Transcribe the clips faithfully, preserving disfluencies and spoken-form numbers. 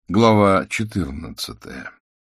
Глава четырнадцатая.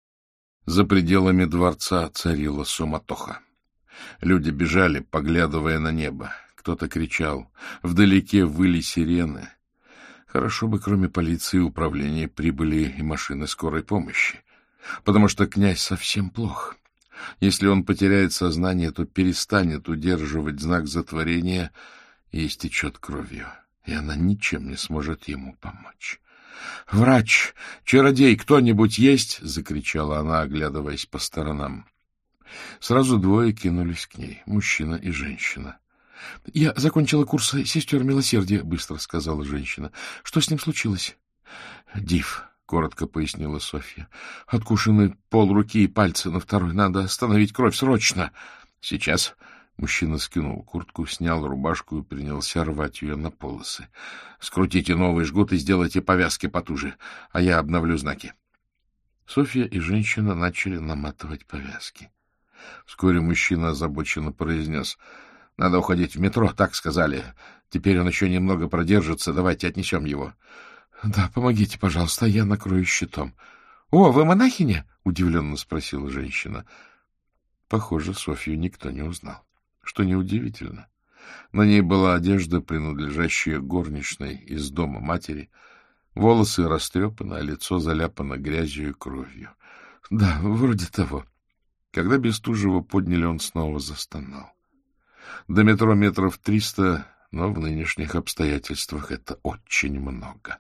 За пределами дворца царила суматоха. Люди бежали, поглядывая на небо. Кто-то кричал. Вдалеке выли сирены. Хорошо бы, кроме полиции и управления, прибыли и машины скорой помощи. Потому что князь совсем плох. Если он потеряет сознание, то перестанет удерживать знак затворения и истечет кровью. И она ничем не сможет ему помочь. — Врач! Чародей! Кто-нибудь есть? — закричала она, оглядываясь по сторонам. Сразу двое кинулись к ней — мужчина и женщина. — Я закончила курс сестер милосердия, — быстро сказала женщина. — Что с ним случилось? — Див, — коротко пояснила Софья. — Откушены полруки и пальцы на второй. Надо остановить кровь срочно. — Сейчас... Мужчина скинул куртку, снял рубашку и принялся рвать ее на полосы. — Скрутите новый жгут и сделайте повязки потуже, а я обновлю знаки. Софья и женщина начали наматывать повязки. Вскоре мужчина озабоченно произнес: — Надо уходить в метро, так сказали. Теперь он еще немного продержится. Давайте отнесем его. — Да, помогите, пожалуйста, я накрою щитом. — О, вы монахиня? — удивленно спросила женщина. Похоже, Софью никто не узнал. Что неудивительно. На ней была одежда, принадлежащая горничной из дома матери. Волосы растрепаны, а лицо заляпано грязью и кровью. — Да, вроде того. Когда Бестужева подняли, он снова застонал. До метро метров триста, но в нынешних обстоятельствах это очень много.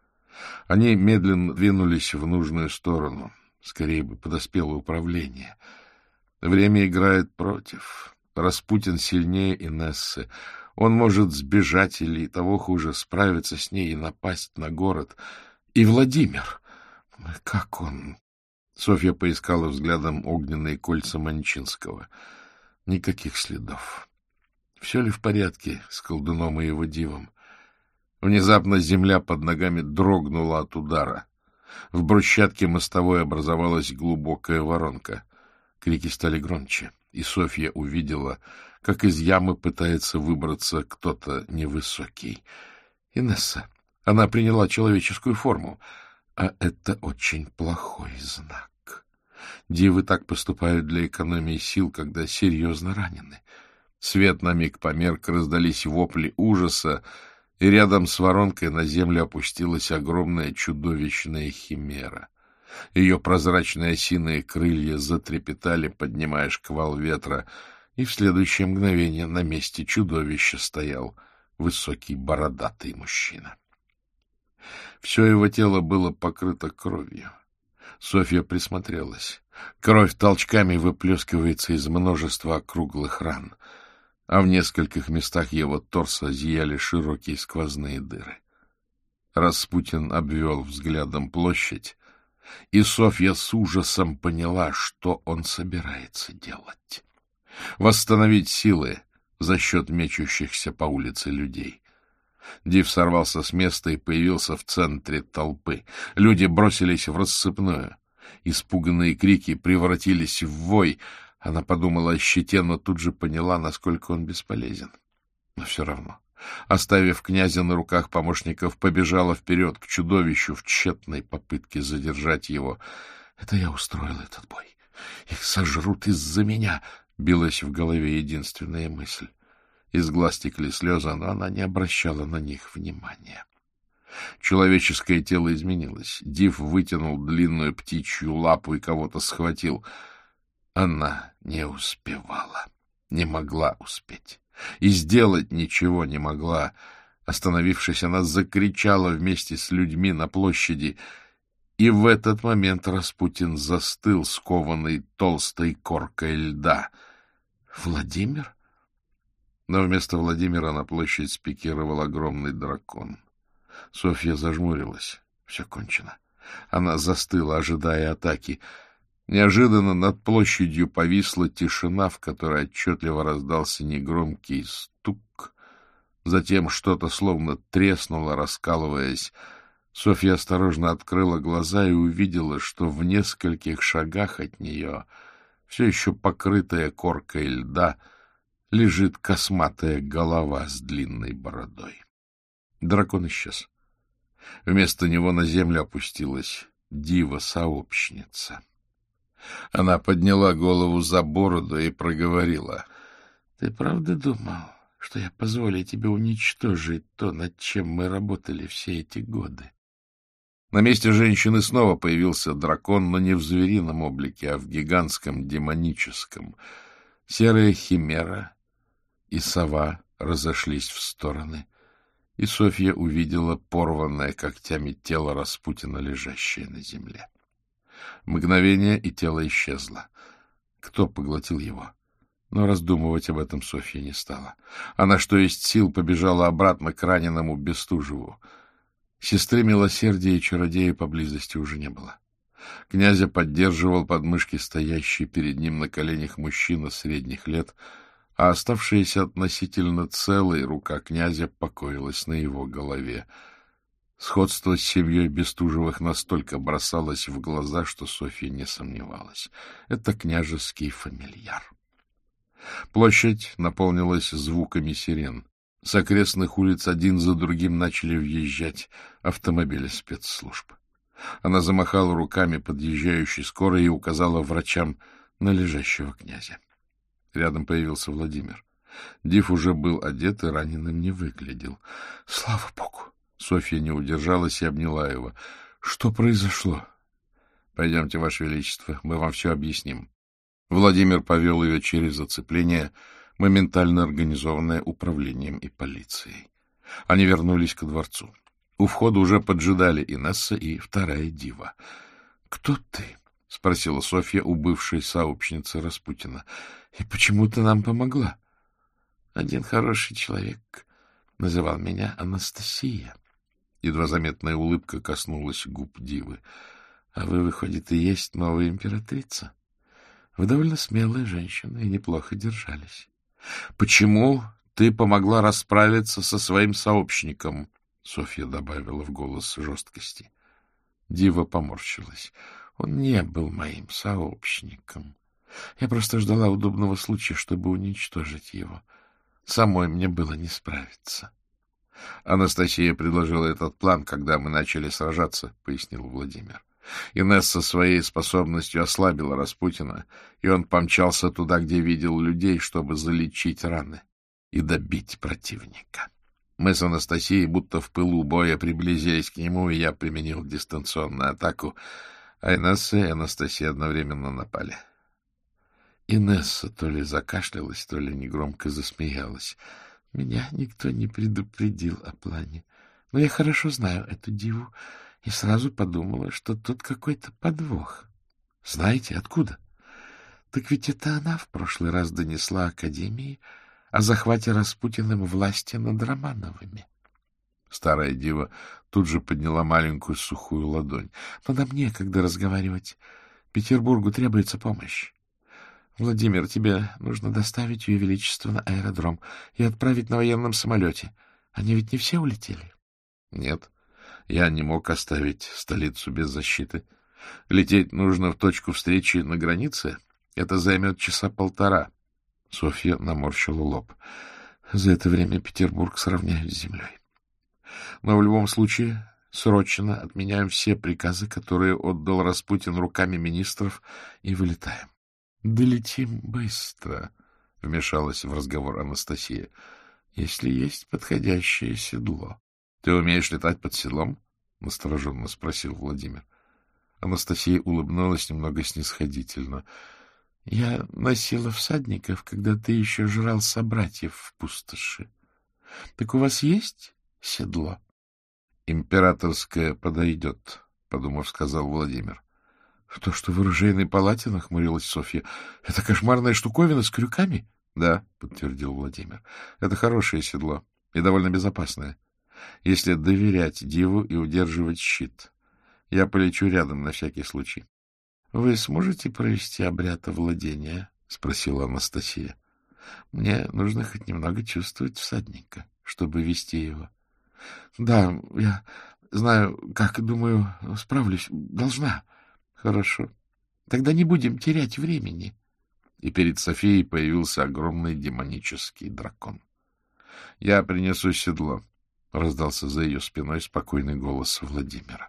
Они медленно двинулись в нужную сторону. Скорее бы подоспело управление. Время играет против. Распутин сильнее Инессы. Он может сбежать или, того хуже, справиться с ней и напасть на город. И Владимир. Как он? Софья поискала взглядом огненные кольца Манчинского. Никаких следов. Все ли в порядке с колдуном и его дивом? Внезапно земля под ногами дрогнула от удара. В брусчатке мостовой образовалась глубокая воронка. Крики стали громче, и Софья увидела, как из ямы пытается выбраться кто-то невысокий. Инесса. Она приняла человеческую форму, а это очень плохой знак. Дивы так поступают для экономии сил, когда серьезно ранены. Свет на миг померк, раздались вопли ужаса, и рядом с воронкой на землю опустилась огромная чудовищная химера. Ее прозрачные осиные крылья затрепетали, поднимая шквал ветра, и в следующее мгновение на месте чудовища стоял высокий бородатый мужчина. Все его тело было покрыто кровью. Софья присмотрелась. Кровь толчками выплескивается из множества округлых ран, а в нескольких местах его торса зияли широкие сквозные дыры. Распутин обвел взглядом площадь, и Софья с ужасом поняла, что он собирается делать. Восстановить силы за счет мечущихся по улице людей. Див сорвался с места и появился в центре толпы. Люди бросились в рассыпную. Испуганные крики превратились в вой. Она подумала о щите, но тут же поняла, насколько он бесполезен. Но все равно, оставив князя на руках помощников, побежала вперед к чудовищу в тщетной попытке задержать его. — Это я устроил этот бой. Их сожрут из-за меня, — билась в голове единственная мысль. Из глаз текли слезы, но она не обращала на них внимания. Человеческое тело изменилось. Див вытянул длинную птичью лапу и кого-то схватил. Она не успевала, не могла успеть. И сделать ничего не могла. Остановившись, она закричала вместе с людьми на площади. И в этот момент Распутин застыл, скованный толстой коркой льда. «Владимир?» Но вместо Владимира на площадь спикировал огромный дракон. Софья зажмурилась. Все кончено. Она застыла, ожидая атаки. Неожиданно над площадью повисла тишина, в которой отчетливо раздался негромкий стук. Затем что-то словно треснуло, раскалываясь. Софья осторожно открыла глаза и увидела, что в нескольких шагах от нее, все еще покрытая коркой льда, лежит косматая голова с длинной бородой. Дракон исчез. Вместо него на землю опустилась дива-сообщница. Она подняла голову за бороду и проговорила: — Ты правда думал, что я позволю тебе уничтожить то, над чем мы работали все эти годы? На месте женщины снова появился дракон, но не в зверином облике, а в гигантском демоническом. Серая химера и сова разошлись в стороны, и Софья увидела порванное когтями тело Распутина, лежащее на земле. Мгновение, и тело исчезло. Кто поглотил его? Но раздумывать об этом Софья не стала. Она, что есть сил, побежала обратно к раненому Бестужеву. Сестры милосердия и чародея поблизости уже не было. Князя поддерживал подмышки стоящий перед ним на коленях мужчина средних лет, а оставшаяся относительно целой рука князя покоилась на его голове. Сходство с семьей Бестужевых настолько бросалось в глаза, что Софья не сомневалась. Это княжеский фамильяр. Площадь наполнилась звуками сирен. С окрестных улиц один за другим начали въезжать автомобили спецслужб. Она замахала руками подъезжающей скорой и указала врачам на лежащего князя. Рядом появился Владимир. Див уже был одет и раненым не выглядел. — Слава богу! Софья не удержалась и обняла его. — Что произошло? — Пойдемте, Ваше Величество, мы вам все объясним. Владимир повел ее через оцепление, моментально организованное управлением и полицией. Они вернулись ко дворцу. У входа уже поджидали Инесса и вторая дива. — Кто ты? — спросила Софья у бывшей сообщницы Распутина. — И почему ты нам помогла? — Один хороший человек называл меня Анастасия. Едва заметная улыбка коснулась губ дивы. — А вы, выходит, и есть новая императрица? Вы довольно смелая женщина и неплохо держались. — Почему ты помогла расправиться со своим сообщником? — Софья добавила в голос жесткости. Дива поморщилась. — Он не был моим сообщником. Я просто ждала удобного случая, чтобы уничтожить его. Самой мне было не справиться. — Анастасия предложила этот план, когда мы начали сражаться, — пояснил Владимир. Инесса своей способностью ослабила Распутина, и он помчался туда, где видел людей, чтобы залечить раны и добить противника. Мы с Анастасией будто в пылу боя приблизились к нему, и я применил дистанционную атаку, а Инесса и Анастасия одновременно напали. Инесса то ли закашлялась, то ли негромко засмеялась. Меня никто не предупредил о плане, но я хорошо знаю эту диву, и сразу подумала, что тут какой-то подвох. Знаете, откуда? Так ведь это она в прошлый раз донесла Академии о захвате Распутиным власти над Романовыми. Старая дива тут же подняла маленькую сухую ладонь. Но нам некогда разговаривать. Петербургу требуется помощь. Владимир, тебе нужно доставить Ее Величество на аэродром и отправить на военном самолете. Они ведь не все улетели? Нет. Я не мог оставить столицу без защиты. Лететь нужно в точку встречи на границе. Это займет часа полтора. Софья наморщила лоб. За это время Петербург сравняют с землей. Но в любом случае срочно отменяем все приказы, которые отдал Распутин руками министров, и вылетаем. — Долетим быстро, — вмешалась в разговор Анастасия, — если есть подходящее седло. — Ты умеешь летать под седлом? — настороженно спросил Владимир. Анастасия улыбнулась немного снисходительно. — Я носила всадников, когда ты еще жрал собратьев в пустоши. Так у вас есть седло? — Императорское подойдет, — подумав, сказал Владимир. — То, что в оружейной палате, — нахмурилась Софья, — это кошмарная штуковина с крюками? — Да, — подтвердил Владимир. — Это хорошее седло и довольно безопасное, если доверять диву и удерживать щит. Я полечу рядом на всякий случай. — Вы сможете провести обряд овладения? — спросила Анастасия. — Мне нужно хоть немного чувствовать всадника, чтобы вести его. — Да, я знаю, как, думаю, справлюсь. Должна. — Хорошо. Тогда не будем терять времени. И перед Софией появился огромный демонический дракон. — Я принесу седло. раздался за ее спиной спокойный голос Владимира.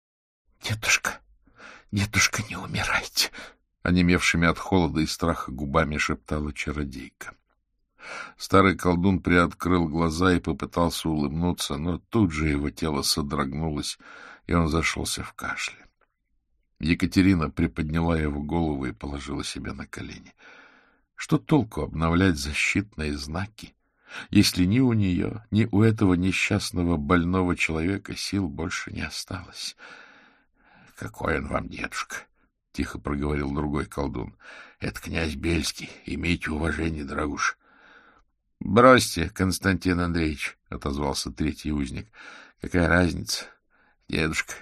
— Дедушка, дедушка, не умирайте! — онемевшими от холода и страха губами шептала чародейка. Старый колдун приоткрыл глаза и попытался улыбнуться, но тут же его тело содрогнулось, и он зашелся в кашле. Екатерина приподняла его голову и положила себе на колени. Что толку обновлять защитные знаки, если ни у нее, ни у этого несчастного больного человека сил больше не осталось? — Какой он вам дедушка? — тихо проговорил другой колдун. — Это князь Бельский. Имейте уважение, дорогуша. — Бросьте, Константин Андреевич, — отозвался третий узник. — Какая разница, дедушка?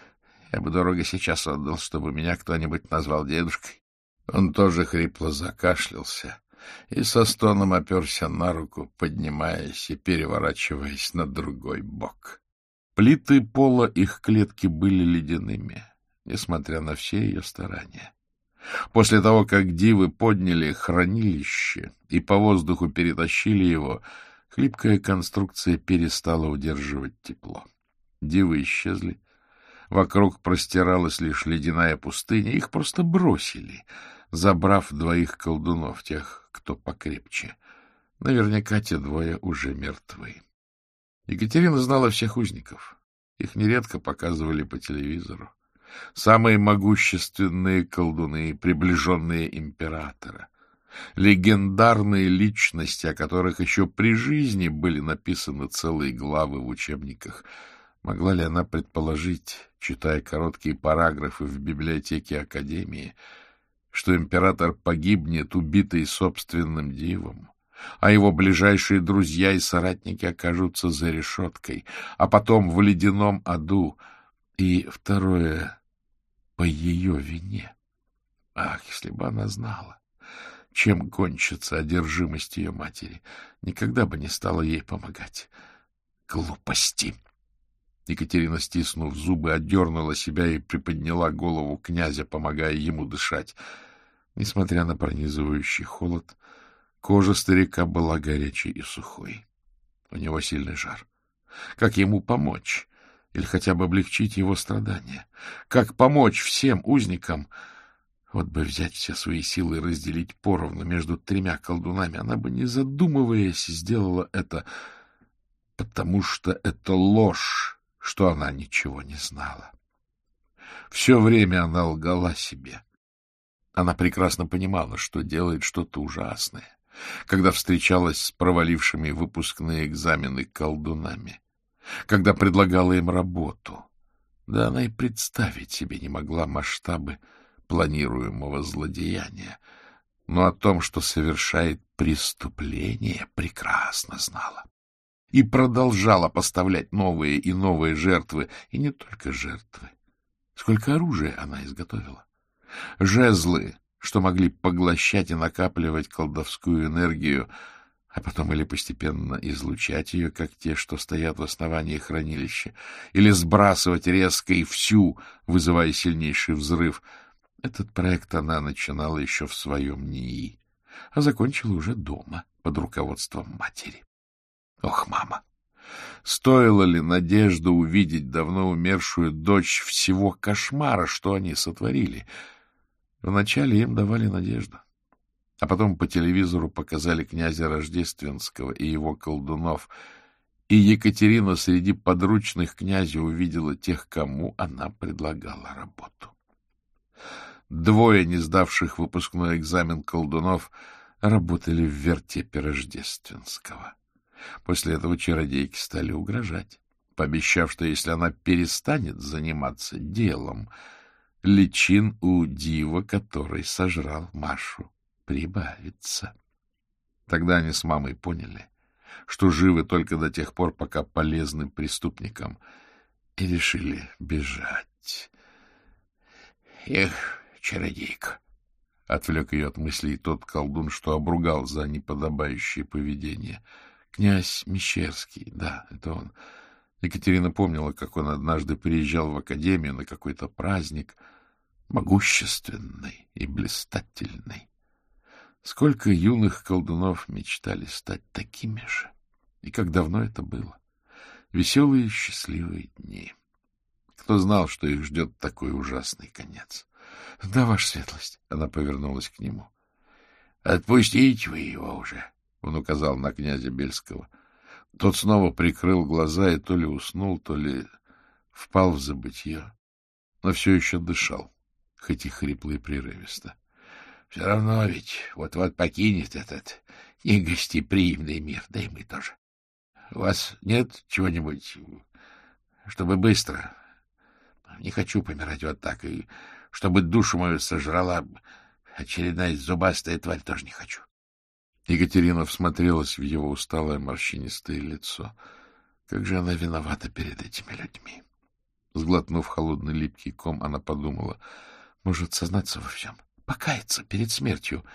Я бы дорого сейчас отдал, чтобы меня кто-нибудь назвал дедушкой. Он тоже хрипло закашлялся и со стоном оперся на руку, поднимаясь и переворачиваясь на другой бок. Плиты пола их клетки были ледяными, несмотря на все ее старания. После того, как дивы подняли хранилище и по воздуху перетащили его, хлипкая конструкция перестала удерживать тепло. Дивы исчезли. Вокруг простиралась лишь ледяная пустыня. Их просто бросили, забрав двоих колдунов, тех, кто покрепче. Наверняка те двое уже мертвы. Екатерина знала всех узников. Их нередко показывали по телевизору. Самые могущественные колдуны, приближенные императора. Легендарные личности, о которых еще при жизни были написаны целые главы в учебниках. Могла ли она предположить, читая короткие параграфы в библиотеке Академии, что император погибнет, убитый собственным дивом, а его ближайшие друзья и соратники окажутся за решеткой, а потом в ледяном аду, и второе — по ее вине? Ах, если бы она знала, чем кончится одержимость ее матери, никогда бы не стала ей помогать. Глупости! Екатерина, стиснув зубы, отдернула себя и приподняла голову князя, помогая ему дышать. Несмотря на пронизывающий холод, кожа старика была горячей и сухой. У него сильный жар. Как ему помочь? Или хотя бы облегчить его страдания? Как помочь всем узникам? Вот бы взять все свои силы и разделить поровну между тремя колдунами. Она бы, не задумываясь, сделала это, потому что это ложь, что она ничего не знала. Все время она лгала себе. Она прекрасно понимала, что делает что-то ужасное, когда встречалась с провалившими выпускные экзамены колдунами, когда предлагала им работу. Да она и представить себе не могла масштабы планируемого злодеяния, но о том, что совершает преступление, прекрасно знала. И продолжала поставлять новые и новые жертвы, и не только жертвы. Сколько оружия она изготовила. Жезлы, что могли поглощать и накапливать колдовскую энергию, а потом или постепенно излучать ее, как те, что стоят в основании хранилища, или сбрасывать резко и всю, вызывая сильнейший взрыв. Этот проект она начинала еще в своем НИИ, а закончила уже дома, под руководством матери. Ох, мама! Стоило ли Надежда увидеть давно умершую дочь всего кошмара, что они сотворили? Вначале им давали надежду, а потом по телевизору показали князя Рождественского и его колдунов, и Екатерина среди подручных князя увидела тех, кому она предлагала работу. Двое не сдавших выпускной экзамен колдунов работали в вертепе Рождественского. После этого чародейки стали угрожать, пообещав, что если она перестанет заниматься делом, личин у дива, который сожрал Машу, прибавится. Тогда они с мамой поняли, что живы только до тех пор, пока полезны преступникам, и решили бежать. Эх, чародейка! — отвлек ее от мыслей тот колдун, что обругал за неподобающее поведение. Князь Мещерский, да, это он. Екатерина помнила, как он однажды приезжал в академию на какой-то праздник, могущественный и блистательный. Сколько юных колдунов мечтали стать такими же, и как давно это было. Веселые счастливые дни. Кто знал, что их ждет такой ужасный конец? — Да, ваша светлость. Она повернулась к нему. — Отпустите вы его уже, — он указал на князя Бельского. Тот снова прикрыл глаза и то ли уснул, то ли впал в забытье, но все еще дышал, хоть и хрипло и прерывисто. — Все равно ведь вот-вот покинет этот негостеприимный мир, да и мы тоже. У вас нет чего-нибудь, чтобы быстро? Не хочу помирать вот так, и чтобы душу мою сожрала очередная зубастая тварь, тоже не хочу. Екатерина всмотрелась в его усталое морщинистое лицо. Как же она виновата перед этими людьми. Сглотнув холодный липкий ком, она подумала, может сознаться во всем, покаяться перед смертью.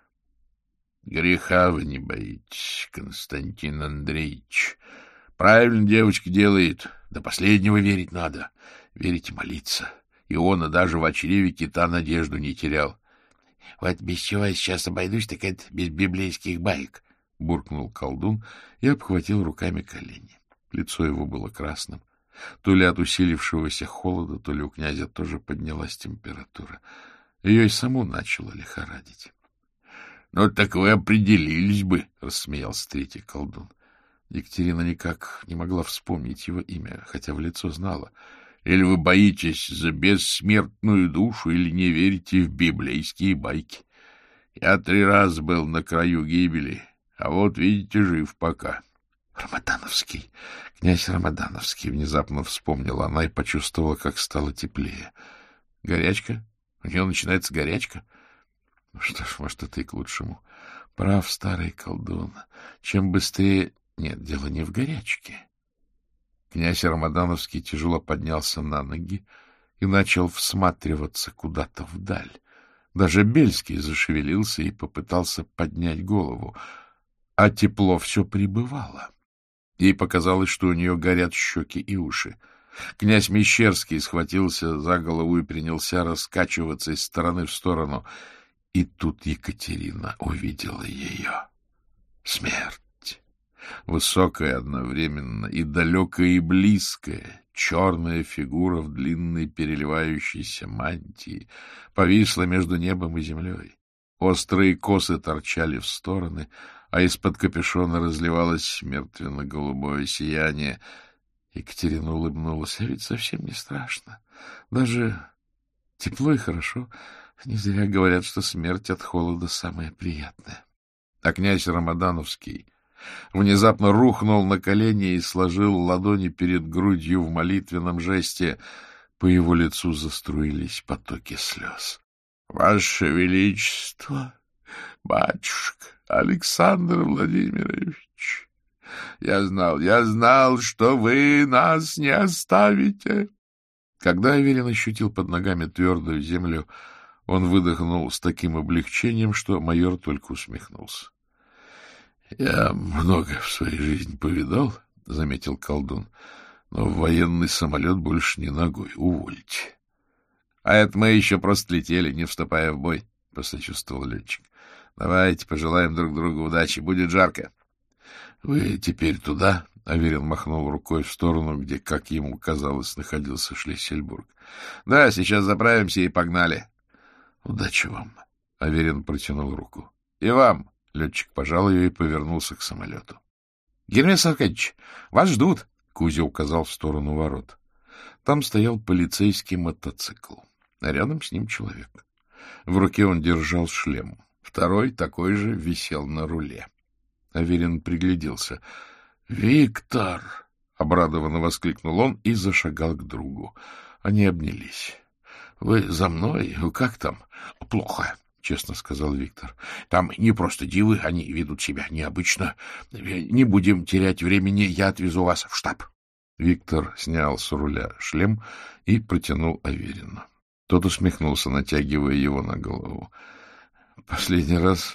— Греха вы не боитесь, Константин Андреевич. Правильно девочка делает, до последнего верить надо. Верить и молиться. И он, и даже в чреве кита надежду не терял. — Вот без чего я сейчас обойдусь, так это без библейских баек, — буркнул колдун и обхватил руками колени. Лицо его было красным. То ли от усилившегося холода, то ли у князя тоже поднялась температура. Ее и саму начало лихорадить. — Ну, так вы определились бы, — рассмеялся третий колдун. Екатерина никак не могла вспомнить его имя, хотя в лицо знала. Или вы боитесь за бессмертную душу, или не верите в библейские байки. Я три раза был на краю гибели, а вот, видите, жив пока. — Рамадановский, князь Рамадановский, — внезапно вспомнила она и почувствовала, как стало теплее. — Горячка? У нее начинается горячка? Ну что ж, может, это и к лучшему. Прав старый колдун. Чем быстрее... Нет, дело не в горячке. Князь Рамадановский тяжело поднялся на ноги и начал всматриваться куда-то вдаль. Даже Бельский зашевелился и попытался поднять голову, а тепло все прибывало. Ей показалось, что у нее горят щеки и уши. Князь Мещерский схватился за голову и принялся раскачиваться из стороны в сторону. И тут Екатерина увидела ее. Смерть. Высокая одновременно и далекая, и близкая, черная фигура в длинной переливающейся мантии повисла между небом и землей. Острые косы торчали в стороны, а из-под капюшона разливалось мертвенно-голубое сияние. Екатерина улыбнулась, а ведь совсем не страшно. Даже тепло и хорошо. Не зря говорят, что смерть от холода самая приятная. А князь Рамадановский внезапно рухнул на колени и сложил ладони перед грудью в молитвенном жесте. По его лицу заструились потоки слез. — Ваше Величество, батюшка Александр Владимирович, я знал, я знал, что вы нас не оставите. Когда Аверин ощутил под ногами твердую землю, он выдохнул с таким облегчением, что майор только усмехнулся. — Я много в своей жизни повидал, — заметил колдун, — но в военный самолет больше не ногой. Увольте. — А это мы еще просто летели, не вступая в бой, — посочувствовал летчик. — Давайте пожелаем друг другу удачи. Будет жарко. — Вы теперь туда? — Аверин махнул рукой в сторону, где, как ему казалось, находился Шлиссельбург. — Да, сейчас заправимся и погнали. — Удачи вам. Аверин протянул руку. — И вам. Летчик пожал ее и повернулся к самолету. — Гермес Аркадьевич, вас ждут! — Кузя указал в сторону ворот. Там стоял полицейский мотоцикл, а рядом с ним человек. В руке он держал шлем. Второй, такой же, висел на руле. Аверин пригляделся. — Виктор! — обрадованно воскликнул он и зашагал к другу. Они обнялись. — Вы за мной? Как там? — Плохо. — честно сказал Виктор. — Там не просто дивы, они ведут себя необычно. Не будем терять времени, я отвезу вас в штаб. Виктор снял с руля шлем и протянул Аверину. Тот усмехнулся, натягивая его на голову. — Последний раз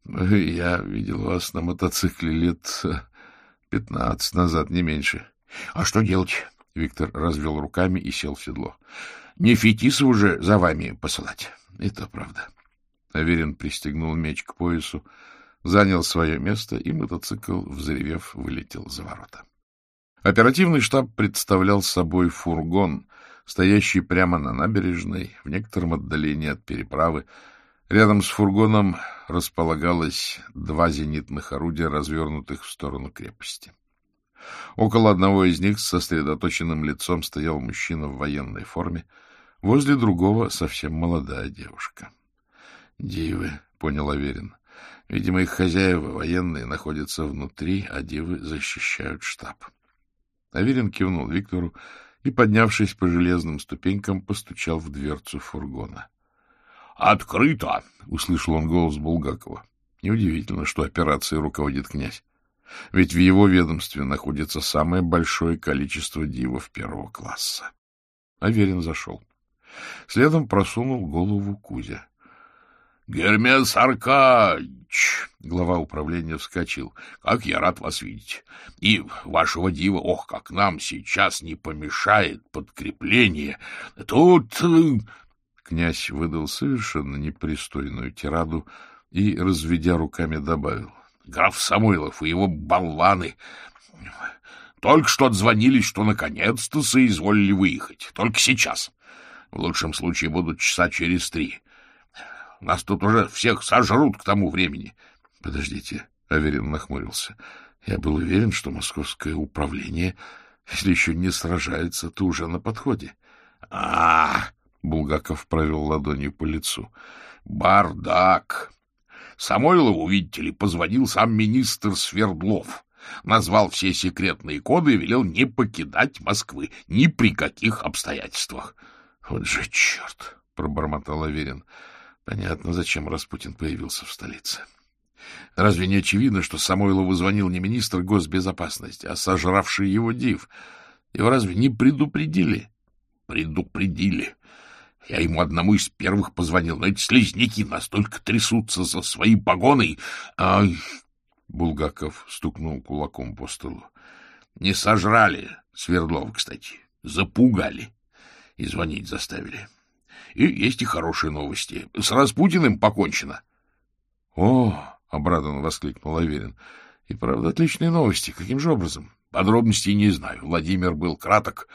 я видел вас на мотоцикле лет пятнадцать назад, не меньше. — А что делать? — Виктор развел руками и сел в седло. — Не Фетисову же за вами посылать. — Это правда. Аверин пристегнул меч к поясу, занял свое место, и мотоцикл, взревев, вылетел за ворота. Оперативный штаб представлял собой фургон, стоящий прямо на набережной, в некотором отдалении от переправы. Рядом с фургоном располагалось два зенитных орудия, развернутых в сторону крепости. Около одного из них с сосредоточенным лицом стоял мужчина в военной форме, возле другого совсем молодая девушка. «Дивы», — понял Аверин. «Видимо, их хозяева военные находятся внутри, а дивы защищают штаб». Аверин кивнул Виктору и, поднявшись по железным ступенькам, постучал в дверцу фургона. «Открыто!» — услышал он голос Булгакова. Неудивительно, что операцией руководит князь. Ведь в его ведомстве находится самое большое количество дивов первого класса. Аверин зашел. Следом просунул голову Кузя. — Гермес Аркадьевич! — глава управления вскочил. — Как я рад вас видеть! И вашего дива, ох, как нам сейчас не помешает подкрепление! Тут... Князь выдал совершенно непристойную тираду и, разведя руками, добавил. — Граф Самойлов и его болваны только что отзвонились, что наконец-то соизволили выехать. Только сейчас. В лучшем случае будут часа через три. Нас тут уже всех сожрут к тому времени. — Подождите, — Аверин нахмурился. — Я был уверен, что московское управление, если еще не сражается, то уже на подходе. — А, — Булгаков провел ладонью по лицу. — Бардак! Самойлову, видите ли, позвонил сам министр Свердлов, назвал все секретные коды и велел не покидать Москвы ни при каких обстоятельствах. — Вот же черт! — пробормотал Аверин. Понятно, зачем Распутин появился в столице. Разве не очевидно, что Самойлову звонил не министр госбезопасности, а сожравший его див? Его разве не предупредили? — Предупредили. Я ему одному из первых позвонил, но эти слизняки настолько трясутся за свои погоны. Ай! Булгаков стукнул кулаком по столу. Не сожрали Свердлова, кстати, запугали и звонить заставили. И есть и хорошие новости. С Распутиным покончено. — О! — обрадованно воскликнул Аверин. — И правда отличные новости. Каким же образом? — Подробностей не знаю. Владимир был краток.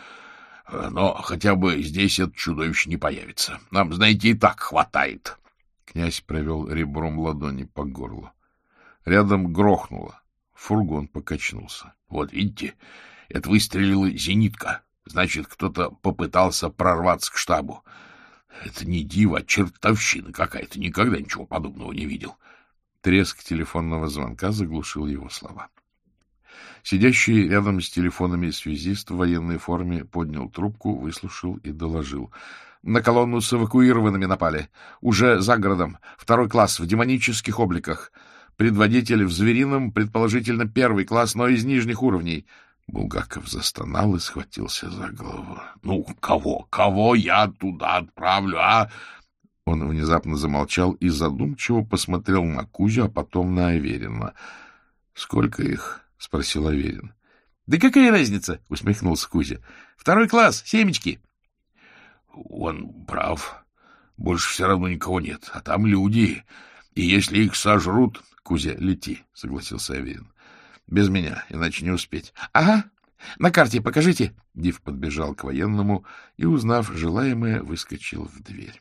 Но хотя бы здесь это чудовище не появится. Нам, знаете, и так хватает. Князь провел ребром ладони по горлу. Рядом грохнуло. Фургон покачнулся. Вот видите, это выстрелила зенитка. Значит, кто-то попытался прорваться к штабу. Это не диво, а чертовщина какая-то. Никогда ничего подобного не видел. Треск телефонного звонка заглушил его слова. Сидящий рядом с телефонами связист в военной форме поднял трубку, выслушал и доложил. На колонну с эвакуированными напали. Уже за городом. Второй класс в демонических обликах. Предводитель в зверином, предположительно, первый класс, но из нижних уровней. Булгаков застонал и схватился за голову. — Ну, кого? Кого я туда отправлю, а? Он внезапно замолчал и задумчиво посмотрел на Кузю, а потом на Аверина. — Сколько их? — спросил Аверин. — Да какая разница? — усмехнулся Кузя. — Второй класс, семечки. — Он прав. Больше все равно никого нет. А там люди. И если их сожрут... — Кузя, лети, — согласился Аверин. — Без меня, иначе не успеть. — Ага. На карте покажите. Див подбежал к военному и, узнав желаемое, выскочил в дверь.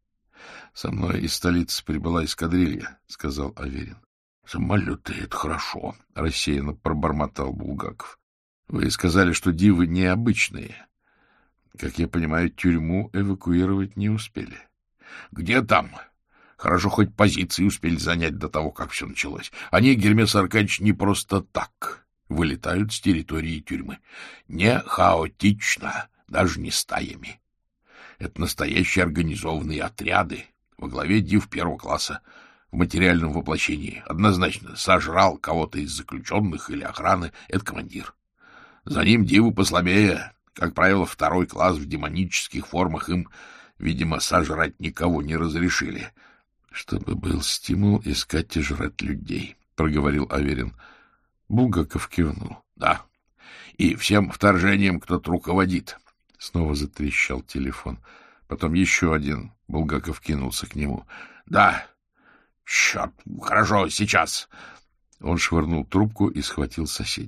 — Со мной из столицы прибыла эскадрилья, — сказал Аверин. — Самолеты — это хорошо, — рассеянно пробормотал Булгаков. — Вы сказали, что дивы необычные. Как я понимаю, тюрьму эвакуировать не успели. — Где там? Хорошо, хоть позиции успели занять до того, как все началось. Они, Гермес Аркадьевич, не просто так вылетают с территории тюрьмы. Не хаотично, даже не стаями. Это настоящие организованные отряды во главе див первого класса. В материальном воплощении однозначно сожрал кого-то из заключенных или охраны, это командир. За ним дивы послабее, как правило, второй класс в демонических формах, им, видимо, сожрать никого не разрешили. — Чтобы был стимул искать и жрать людей, — проговорил Аверин. Булгаков кивнул. — Да. И всем вторжением кто-то руководит. Снова затрещал телефон. Потом еще один. Булгаков кинулся к нему. — Да. — Черт, хорошо, сейчас. Он швырнул трубку и схватил соседнюю.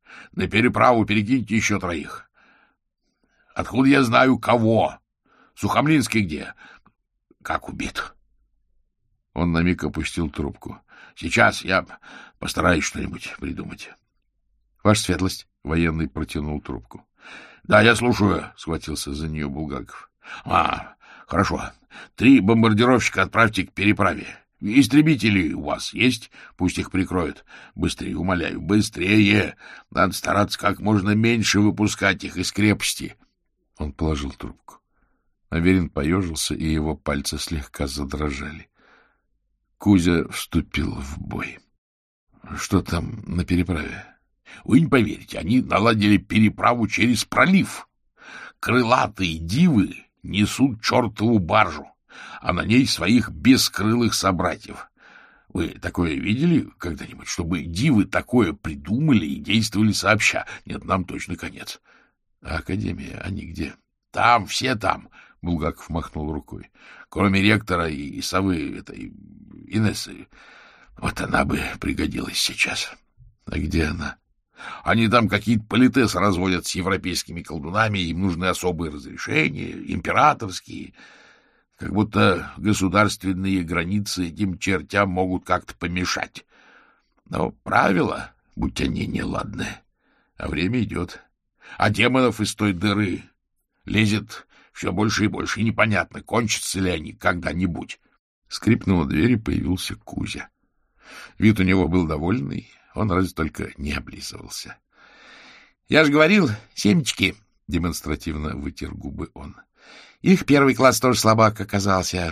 На переправу перекиньте еще троих. Откуда я знаю, кого? Сухомлинский где? Как убит? Он на миг опустил трубку. Сейчас я постараюсь что-нибудь придумать. — Ваша светлость, — военный протянул трубку. — Да, я слушаю, — схватился за нее Булгаков. — А, хорошо. Три бомбардировщика отправьте к переправе. Истребители у вас есть? Пусть их прикроют. Быстрее, умоляю, быстрее. Надо стараться как можно меньше выпускать их из крепости. Он положил трубку. Аверин поежился, и его пальцы слегка задрожали. Кузя вступил в бой. — Что там на переправе? — Вы не поверите, они наладили переправу через пролив. Крылатые дивы несут чертову баржу, а на ней своих бескрылых собратьев. Вы такое видели когда-нибудь, чтобы дивы такое придумали и действовали сообща? Нет, нам точно конец. — А академия, они где? — Там, все там, — Булгаков махнул рукой. — Кроме ректора и совы этой Инессы. Вот она бы пригодилась сейчас. — А где она? — Они там какие-то политесы разводят с европейскими колдунами, им нужны особые разрешения, императорские. Как будто государственные границы этим чертям могут как-то помешать. Но правила, будь они неладны, а время идет. А демонов из той дыры лезет все больше и больше, и непонятно, кончатся ли они когда-нибудь. Скрипнула дверь, и появился Кузя. Вид у него был довольный, он разве только не облизывался. — Я же говорил, семечки, — демонстративно вытер губы он. — Их первый класс тоже слабак оказался.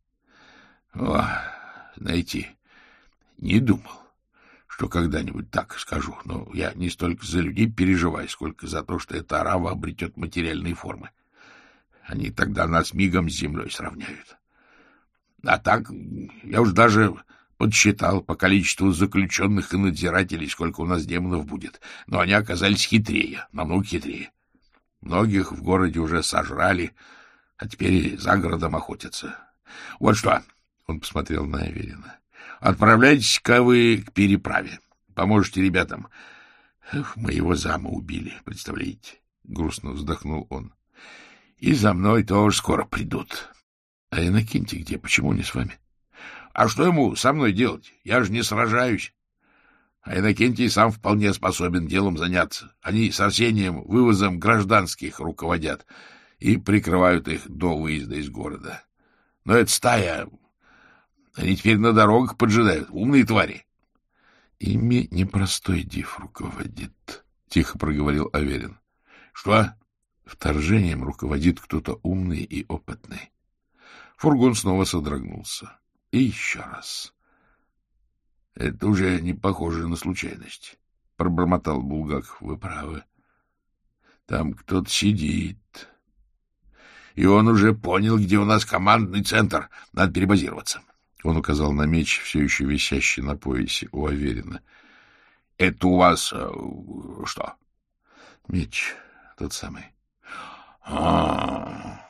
— О, знаете, не думал, что когда-нибудь так скажу, но я не столько за людей переживаю, сколько за то, что эта орава обретет материальные формы. Они тогда нас мигом с землей сравняют. А так, я уж даже подсчитал по количеству заключенных и надзирателей, сколько у нас демонов будет, но они оказались хитрее, намного хитрее. Многих в городе уже сожрали, а теперь за городом охотятся. Вот что, — он посмотрел на Аверина, — отправляйтесь-ка вы к переправе, поможете ребятам. Эх, моего зама убили, представляете? — грустно вздохнул он. — И за мной тоже скоро придут. — А Иннокентий где? Почему не с вами? — А что ему со мной делать? Я же не сражаюсь. А Иннокентий сам вполне способен делом заняться. Они с Арсением вывозом гражданских руководят и прикрывают их до выезда из города. Но эта стая, они теперь на дорогах поджидают, умные твари. — Ими непростой див руководит, — тихо проговорил Аверин. — Что? — Вторжением руководит кто-то умный и опытный. Фургон снова содрогнулся. И еще раз. — Это уже не похоже на случайность, — пробормотал Булгаков. — Вы правы. Там кто-то сидит. И он уже понял, где у нас командный центр. Надо перебазироваться. Он указал на меч, все еще висящий на поясе у Аверина. — Это у вас э, что? — Меч тот самый. — А-а-а.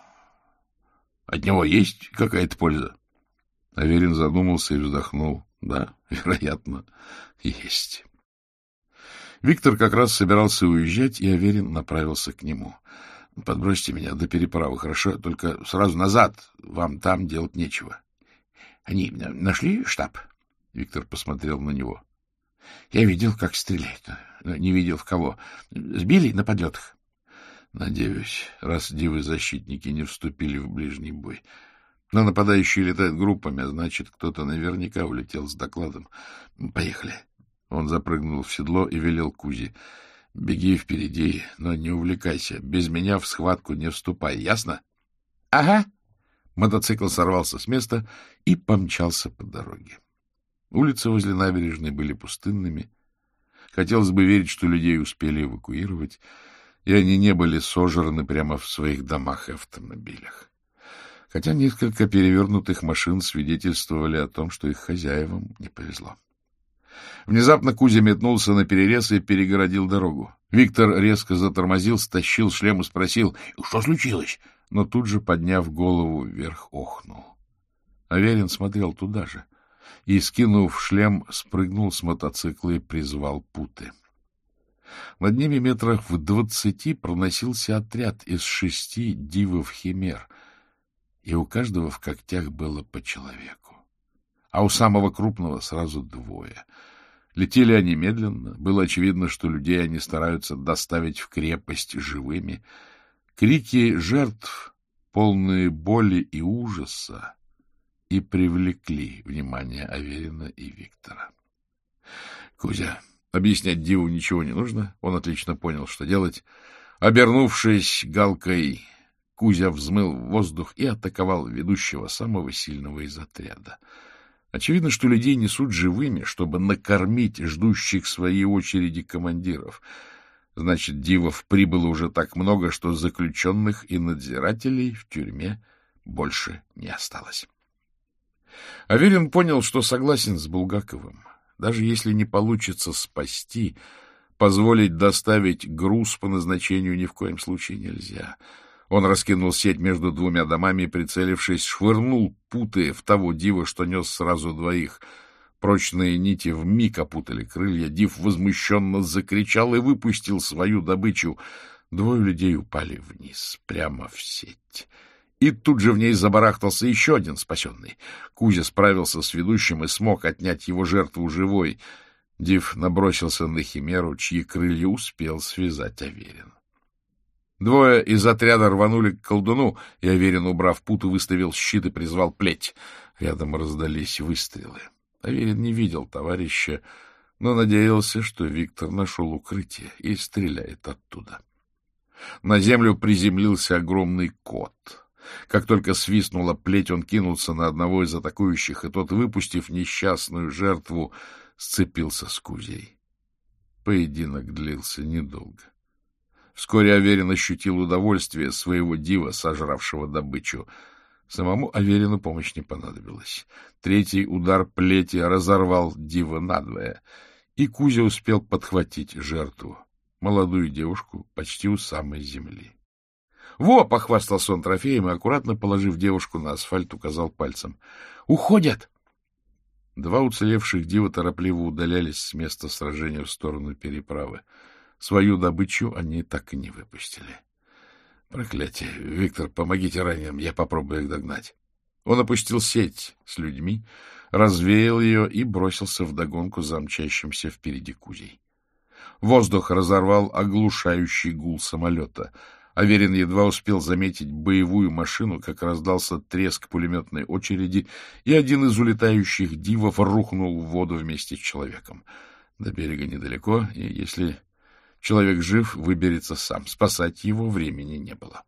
От него есть какая-то польза? Аверин задумался и вздохнул. Да, вероятно, есть. Виктор как раз собирался уезжать, и Аверин направился к нему. — Подбросьте меня до переправы, хорошо? Только сразу назад, вам там делать нечего. — Они нашли штаб? Виктор посмотрел на него. — Я видел, как стреляют, но не видел в кого. Сбили на подлетах? — Надеюсь, раз дивы-защитники не вступили в ближний бой. Но нападающие летают группами, а значит, кто-то наверняка улетел с докладом. Поехали. Он запрыгнул в седло и велел Кузе. — Беги впереди, но не увлекайся. Без меня в схватку не вступай. Ясно? — Ага. Мотоцикл сорвался с места и помчался по дороге. Улицы возле набережной были пустынными. Хотелось бы верить, что людей успели эвакуировать, и они не были сожраны прямо в своих домах и автомобилях. Хотя несколько перевернутых машин свидетельствовали о том, что их хозяевам не повезло. Внезапно Кузя метнулся на перерез и перегородил дорогу. Виктор резко затормозил, стащил шлем и спросил: — Что случилось? Но тут же, подняв голову вверх, охнул. Аверин смотрел туда же и, скинув шлем, спрыгнул с мотоцикла и призвал путы. Над ними метрах в двадцати проносился отряд из шести дивов-химер, и у каждого в когтях было по человеку. А у самого крупного сразу двое. Летели они медленно, было очевидно, что людей они стараются доставить в крепость живыми. Крики жертв, полные боли и ужаса, и привлекли внимание Аверина и Виктора. — Кузя, объяснять диву ничего не нужно, он отлично понял, что делать. Обернувшись галкой, Кузя взмыл в воздух и атаковал ведущего самого сильного из отряда. Очевидно, что людей несут живыми, чтобы накормить ждущих своей очереди командиров. Значит, дивов прибыло уже так много, что заключенных и надзирателей в тюрьме больше не осталось. Аверин понял, что согласен с Булгаковым. Даже если не получится спасти, позволить доставить груз по назначению ни в коем случае нельзя. Он раскинул сеть между двумя домами и, прицелившись, швырнул путы в того дива, что нес сразу двоих. Прочные нити вмиг опутали крылья. Див возмущенно закричал и выпустил свою добычу. Двое людей упали вниз, прямо в сеть. И тут же в ней забарахтался еще один спасенный. Кузя справился с ведущим и смог отнять его жертву живой. Див набросился на химеру, чьи крылья успел связать Аверин. Двое из отряда рванули к колдуну, и Аверин, убрав путу, выставил щит и призвал плеть. Рядом раздались выстрелы. Аверин не видел товарища, но надеялся, что Виктор нашел укрытие и стреляет оттуда. На землю приземлился огромный кот. Как только свистнула плеть, он кинулся на одного из атакующих, и тот, выпустив несчастную жертву, сцепился с Кузей. Поединок длился недолго. Вскоре Аверин ощутил удовольствие своего дива, сожравшего добычу. Самому Аверину помощь не понадобилась. Третий удар плети разорвал дива надвое, и Кузя успел подхватить жертву, молодую девушку, почти у самой земли. «Во!» — похвастался он трофеем и, аккуратно положив девушку на асфальт, указал пальцем. «Уходят!» Два уцелевших дива торопливо удалялись с места сражения в сторону переправы. Свою добычу они так и не выпустили. Проклятие! Виктор, помогите раненым, я попробую их догнать. Он опустил сеть с людьми, развеял ее и бросился вдогонку за мчащимся впереди Кузей. Воздух разорвал оглушающий гул самолета. Аверин едва успел заметить боевую машину, как раздался треск пулеметной очереди, и один из улетающих дивов рухнул в воду вместе с человеком. До берега недалеко, и если человек жив, выберется сам. Спасать его времени не было.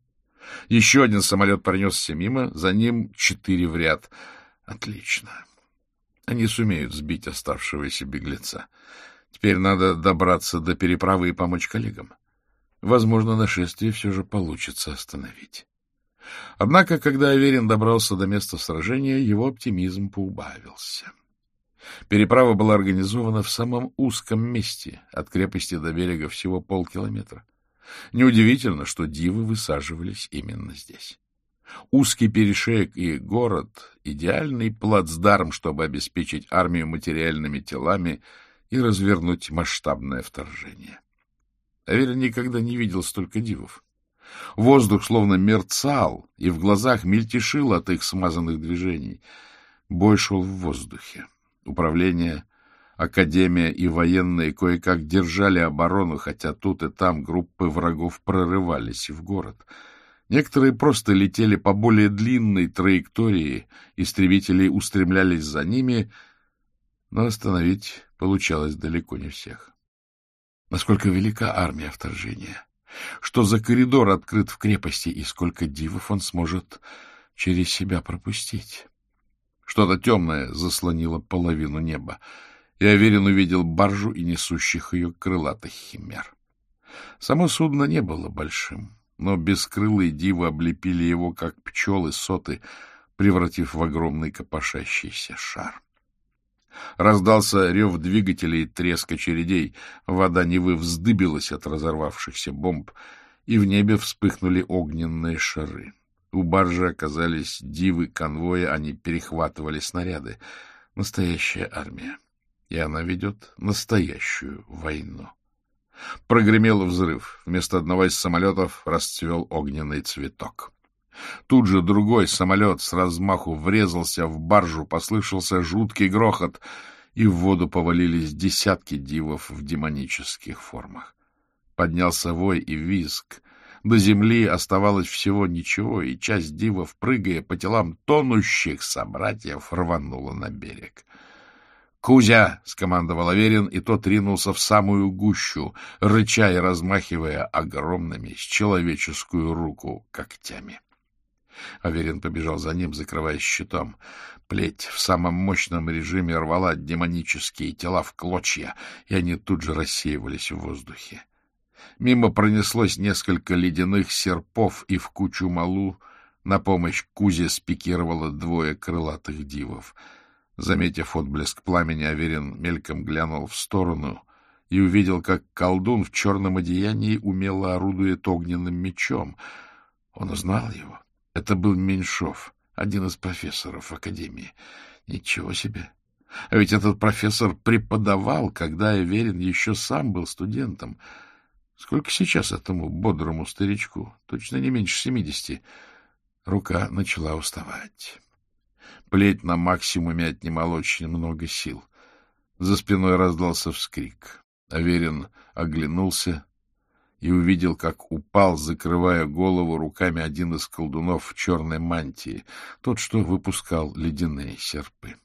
Еще один самолет пронесся мимо, за ним четыре в ряд. Отлично. Они сумеют сбить оставшегося беглеца. Теперь надо добраться до переправы и помочь коллегам. Возможно, нашествие все же получится остановить. Однако, когда Аверин добрался до места сражения, его оптимизм поубавился. Переправа была организована в самом узком месте, от крепости до берега всего полкилометра. Неудивительно, что дивы высаживались именно здесь. Узкий перешеек и город — идеальный плацдарм, чтобы обеспечить армию материальными телами и развернуть масштабное вторжение. Аверин никогда не видел столько дивов. Воздух словно мерцал, и в глазах мельтешил от их смазанных движений. Бой шел в воздухе. Управление, академия и военные кое-как держали оборону, хотя тут и там группы врагов прорывались в город. Некоторые просто летели по более длинной траектории, истребители устремлялись за ними, но остановить получалось далеко не всех. Насколько велика армия вторжения? Что за коридор открыт в крепости, и сколько дивов он сможет через себя пропустить? Что-то темное заслонило половину неба, и Аверин увидел баржу и несущих ее крылатых химер. Само судно не было большим, но бескрылые дивы облепили его, как пчелы соты, превратив в огромный копошащийся шар. Раздался рев двигателей и треск очередей, вода Невы вздыбилась от разорвавшихся бомб, и в небе вспыхнули огненные шары. У баржи оказались дивы конвоя, они перехватывали снаряды. Настоящая армия. И она ведет настоящую войну. Прогремел взрыв. Вместо одного из самолетов расцвел огненный цветок. Тут же другой самолет с размаху врезался в баржу, послышался жуткий грохот, и в воду повалились десятки дивов в демонических формах. Поднялся вой и визг. До земли оставалось всего ничего, и часть дивов, прыгая по телам тонущих собратьев, рванула на берег. «Кузя!» — скомандовал Аверин, и тот ринулся в самую гущу, рыча и размахивая огромными с человеческую руку когтями. Аверин побежал за ним, закрываясь щитом. Плеть в самом мощном режиме рвала демонические тела в клочья, и они тут же рассеивались в воздухе. Мимо пронеслось несколько ледяных серпов, и в кучу малу на помощь Кузе спикировало двое крылатых дивов. Заметив отблеск пламени, Аверин мельком глянул в сторону и увидел, как колдун в черном одеянии умело орудует огненным мечом. Он узнал его. Это был Меньшов, один из профессоров Академии. Ничего себе! А ведь этот профессор преподавал, когда Аверин еще сам был студентом. Сколько сейчас этому бодрому старичку? Точно не меньше семидесяти. Рука начала уставать. Плеть на максимуме отнимала очень много сил. За спиной раздался вскрик. Аверин оглянулся и увидел, как упал, закрывая голову руками, один из колдунов в черной мантии, тот, что выпускал ледяные серпы.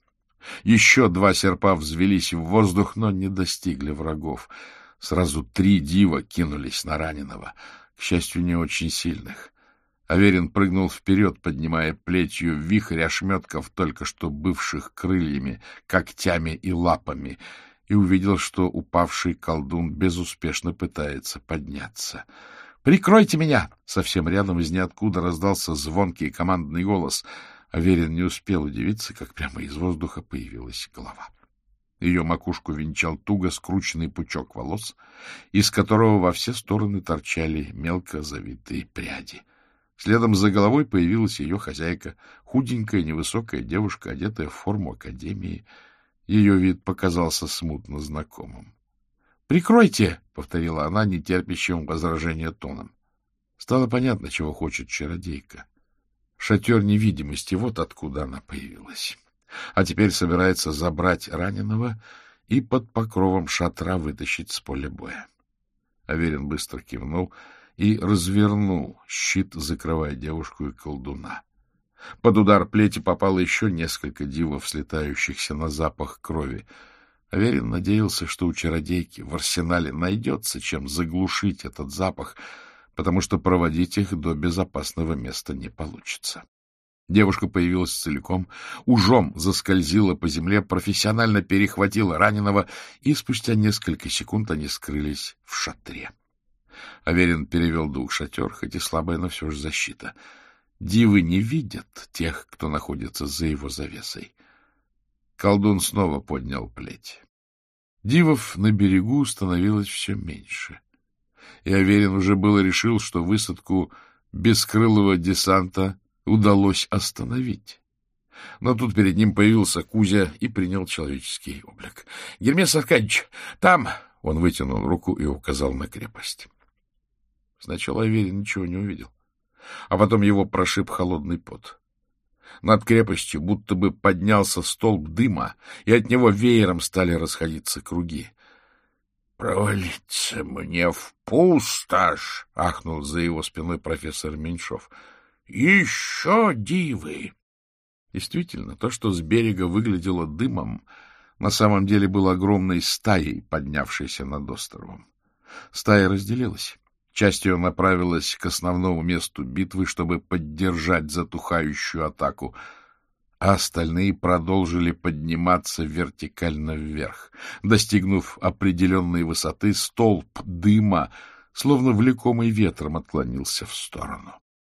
Еще два серпа взвелись в воздух, но не достигли врагов. Сразу три дива кинулись на раненого, к счастью, не очень сильных. Аверин прыгнул вперед, поднимая плетью вихрь ошметков, только что бывших крыльями, когтями и лапами, и увидел, что упавший колдун безуспешно пытается подняться. «Прикройте меня!» Совсем рядом из ниоткуда раздался звонкий командный голос. Аверин не успел удивиться, как прямо из воздуха появилась голова. Ее макушку венчал туго скрученный пучок волос, из которого во все стороны торчали мелко завитые пряди. Следом за головой появилась ее хозяйка, худенькая, невысокая девушка, одетая в форму академии. Ее вид показался смутно знакомым. «Прикройте!» — повторила она нетерпящим возражения тоном. Стало понятно, чего хочет чародейка. Шатер невидимости, вот откуда она появилась. А теперь собирается забрать раненого и под покровом шатра вытащить с поля боя. Аверин быстро кивнул и развернул щит, закрывая девушку и колдуна. Под удар плети попало еще несколько дивов, слетающихся на запах крови. Аверин надеялся, что у чародейки в арсенале найдется, чем заглушить этот запах, потому что проводить их до безопасного места не получится. Девушка появилась целиком, ужом заскользила по земле, профессионально перехватила раненого, и спустя несколько секунд они скрылись в шатре. Аверин перевел дух. Шатер, хоть и слабая, но все же защита. Дивы не видят тех, кто находится за его завесой. Колдун снова поднял плеть. Дивов на берегу становилось все меньше. И Аверин уже было решил, что высадку бескрылого десанта удалось остановить. Но тут перед ним появился Кузя и принял человеческий облик. — Гермес Аркадьевич, там! — он вытянул руку и указал на крепость. Сначала Аверин ничего не увидел, а потом его прошиб холодный пот. Над крепостью будто бы поднялся столб дыма, и от него веером стали расходиться круги. — Провалиться мне в пустошь! — ахнул за его спиной профессор Меньшов. — Еще дивы! Действительно, то, что с берега выглядело дымом, на самом деле было огромной стаей, поднявшейся над островом. Стая разделилась. Часть ее направилась к основному месту битвы, чтобы поддержать затухающую атаку, а остальные продолжили подниматься вертикально вверх. Достигнув определенной высоты, столб дыма, словно влекомый ветром, отклонился в сторону.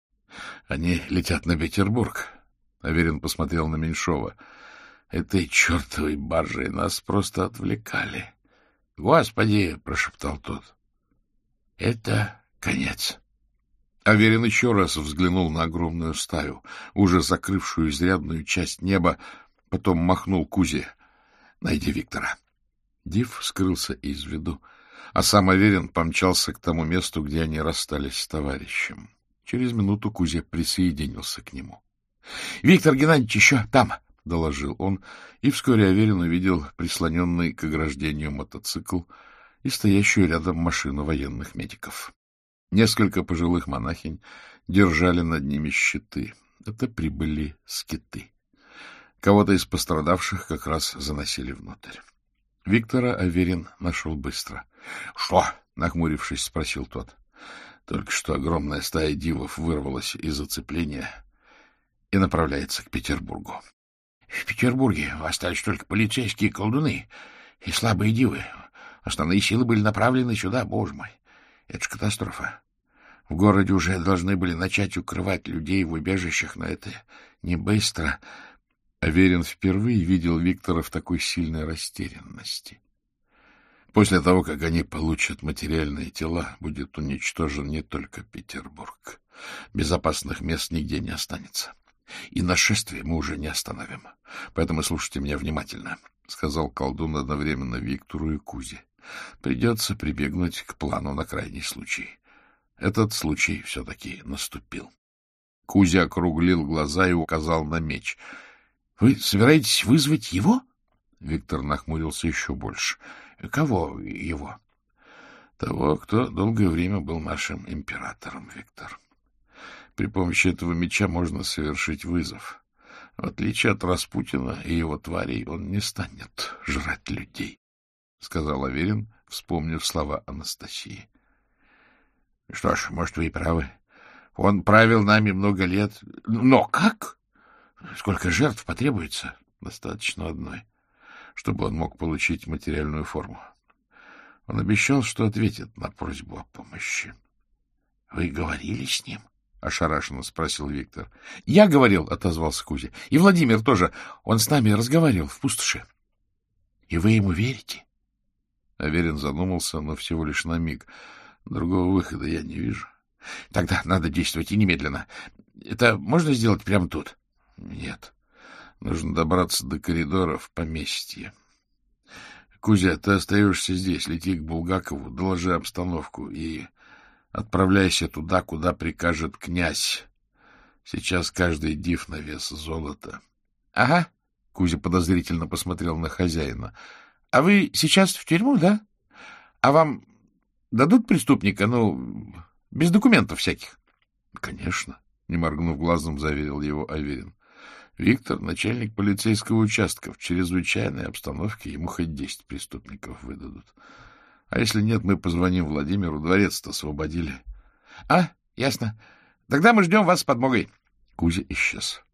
— Они летят на Петербург. Аверин посмотрел на Меньшова. Этой чертовой баржей нас просто отвлекали. — Господи! — прошептал тот. — Это конец. Аверин еще раз взглянул на огромную стаю, уже закрывшую изрядную часть неба, потом махнул Кузе. — Найди Виктора. Див скрылся из виду, А сам Аверин помчался к тому месту, где они расстались с товарищем. Через минуту Кузя присоединился к нему. — Виктор Геннадьевич еще там, — доложил он, и вскоре Аверин увидел прислоненный к ограждению мотоцикл и стоящую рядом машину военных медиков. Несколько пожилых монахинь держали над ними щиты. Это прибыли скиты. Кого-то из пострадавших как раз заносили внутрь. Виктора Аверин нашел быстро. — Что? — нахмурившись, спросил тот. Только что огромная стая дивов вырвалась из оцепления и направляется к Петербургу. — В Петербурге остались только полицейские колдуны и слабые дивы. Основные силы были направлены сюда, боже мой. Это ж катастрофа. В городе уже должны были начать укрывать людей в убежищах, но это не быстро. Аверин впервые видел Виктора в такой сильной растерянности. После того, как они получат материальные тела, будет уничтожен не только Петербург. Безопасных мест нигде не останется. И нашествие мы уже не остановим. Поэтому слушайте меня внимательно, — сказал колдун одновременно Виктору и Кузе. Придется прибегнуть к плану на крайний случай. Этот случай все-таки наступил. Кузя округлил глаза и указал на меч. — Вы собираетесь вызвать его? Виктор нахмурился еще больше. — Кого его? — Того, кто долгое время был нашим императором, Виктор. При помощи этого меча можно совершить вызов. В отличие от Распутина и его тварей, он не станет жрать людей, — сказал Аверин, вспомнив слова Анастасии. — Что ж, может, вы и правы. Он правил нами много лет. Но как? Сколько жертв потребуется? Достаточно одной, чтобы он мог получить материальную форму. Он обещал, что ответит на просьбу о помощи. — Вы говорили с ним? — ошарашенно спросил Виктор. — Я говорил, — отозвался Кузя. — И Владимир тоже. Он с нами разговаривал в пустоши. — И вы ему верите? Аверин задумался, но всего лишь на миг. Другого выхода я не вижу. — Тогда надо действовать и немедленно. Это можно сделать прямо тут? — Нет. Нужно добраться до коридора в поместье. Кузя, ты остаешься здесь. Лети к Булгакову, доложи обстановку и отправляйся туда, куда прикажет князь. Сейчас каждый див на вес золота. — Ага. Кузя подозрительно посмотрел на хозяина. — А вы сейчас в тюрьму, да? А вам дадут преступника, ну, без документов всяких? — Конечно, — не моргнув глазом, заверил его Аверин. Виктор — начальник полицейского участка. В чрезвычайной обстановке ему хоть десять преступников выдадут. А если нет, мы позвоним Владимиру. Дворец-то освободили. — А, ясно. Тогда мы ждем вас с подмогой. Кузя исчез.